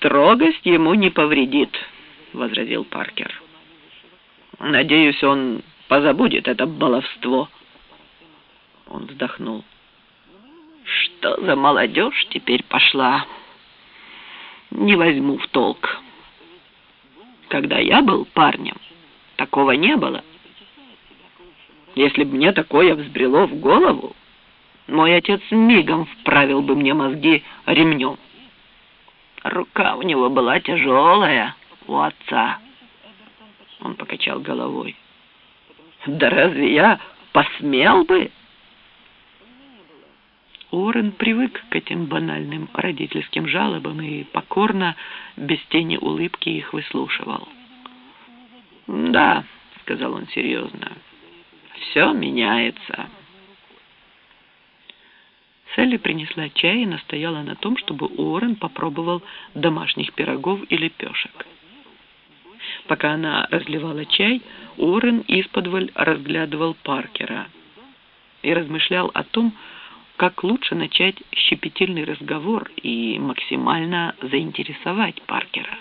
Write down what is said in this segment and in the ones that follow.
«Строгость ему не повредит», — возразил Паркер. «Надеюсь, он позабудет это баловство». Он вздохнул. «Что за молодежь теперь пошла? Не возьму в толк. Когда я был парнем, такого не было. Если бы мне такое взбрело в голову, мой отец мигом вправил бы мне мозги ремнем. Рука у него была тяжелая, у отца». Он покачал головой. «Да разве я посмел бы?» Уоррен привык к этим банальным родительским жалобам и покорно, без тени улыбки, их выслушивал. «Да», — сказал он серьезно, — «все меняется». Салли принесла чай и настояла на том, чтобы Уоррен попробовал домашних пирогов и лепешек. Пока она разливала чай, Уоррен исподволь разглядывал Паркера и размышлял о том, как лучше начать щепетильный разговор и максимально заинтересовать Паркера.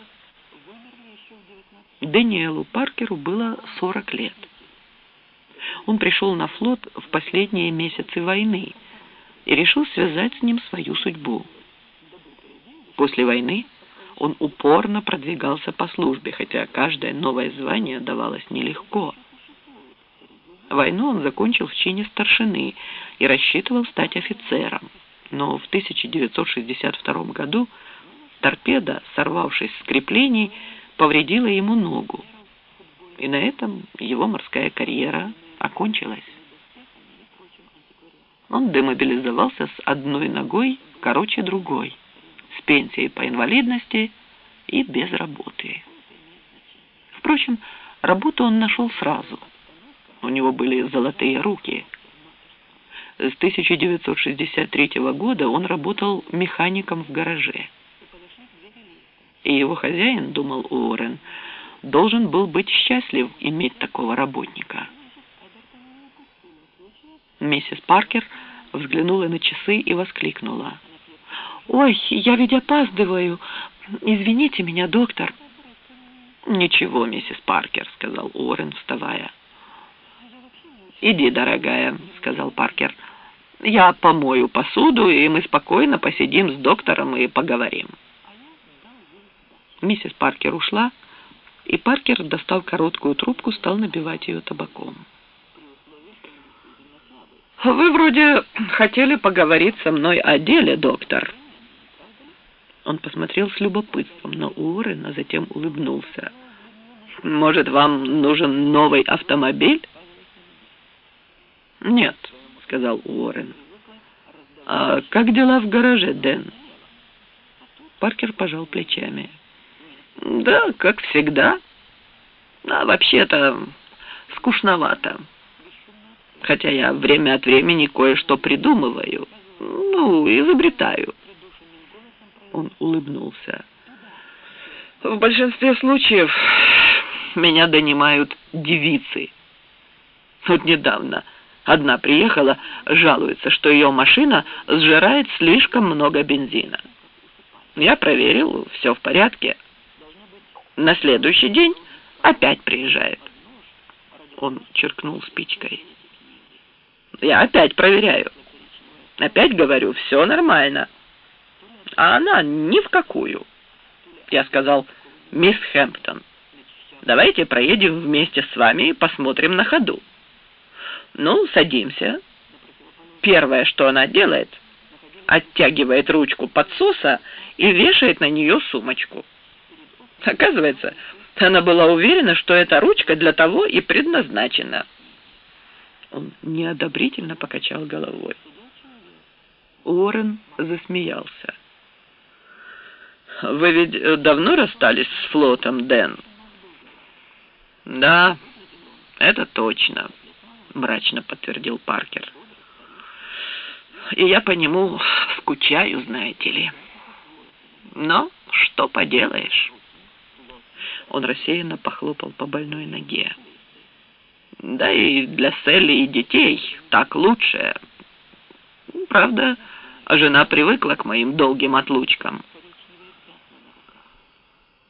Дэниелу Паркеру было 40 лет. Он пришел на флот в последние месяцы войны и решил связать с ним свою судьбу. После войны он упорно продвигался по службе, хотя каждое новое звание давалось нелегко. Войну он закончил в чине старшины и рассчитывал стать офицером, но в 1962 году торпеда, сорвавшись с креплений, повредила ему ногу, и на этом его морская карьера окончилась. Он демобилизовался с одной ногой короче другой, с пенсией по инвалидности и без работы. Впрочем, работу он нашел сразу. У него были золотые руки. С 1963 года он работал механиком в гараже. И его хозяин, думал Уоррен, должен был быть счастлив иметь такого работника. Миссис Паркер взглянула на часы и воскликнула: «Ой, я ведь опаздываю. Извините меня, доктор». «Ничего, миссис Паркер», — сказал Уоррен, вставая. «Иди, дорогая», — сказал Паркер. «Я помою посуду, и мы спокойно посидим с доктором и поговорим». Миссис Паркер ушла, и Паркер достал короткую трубку, стал набивать ее табаком. «Вы вроде хотели поговорить со мной о деле, доктор». Он посмотрел с любопытством на Уоррена, а затем улыбнулся. «Может, вам нужен новый автомобиль?» «Нет», — сказал Уоррен. «А как дела в гараже, Дэн?» Паркер пожал плечами. «Да, как всегда. А вообще-то скучновато. Хотя я время от времени кое-что придумываю. Изобретаю». Он улыбнулся. «В большинстве случаев меня донимают девицы. Вот недавно одна приехала, жалуется, что ее машина сжирает слишком много бензина. Я проверил, все в порядке. На следующий день опять приезжает». Он черкнул спичкой. «Я опять проверяю. Опять говорю, все нормально. А она ни в какую». Я сказал: «Мисс Хэмптон, давайте проедем вместе с вами и посмотрим на ходу». Садимся. Первое, что она делает, оттягивает ручку подсоса и вешает на нее сумочку. Оказывается, она была уверена, что эта ручка для того и предназначена. Он неодобрительно покачал головой. Уоррен засмеялся. «Вы ведь давно расстались с флотом, Дэн?» «Да, это точно», — мрачно подтвердил Паркер. «И я по нему скучаю, знаете ли. Но что поделаешь?» Он рассеянно похлопал по больной ноге. «Да и для Селли и детей так лучше. Правда, жена привыкла к моим долгим отлучкам.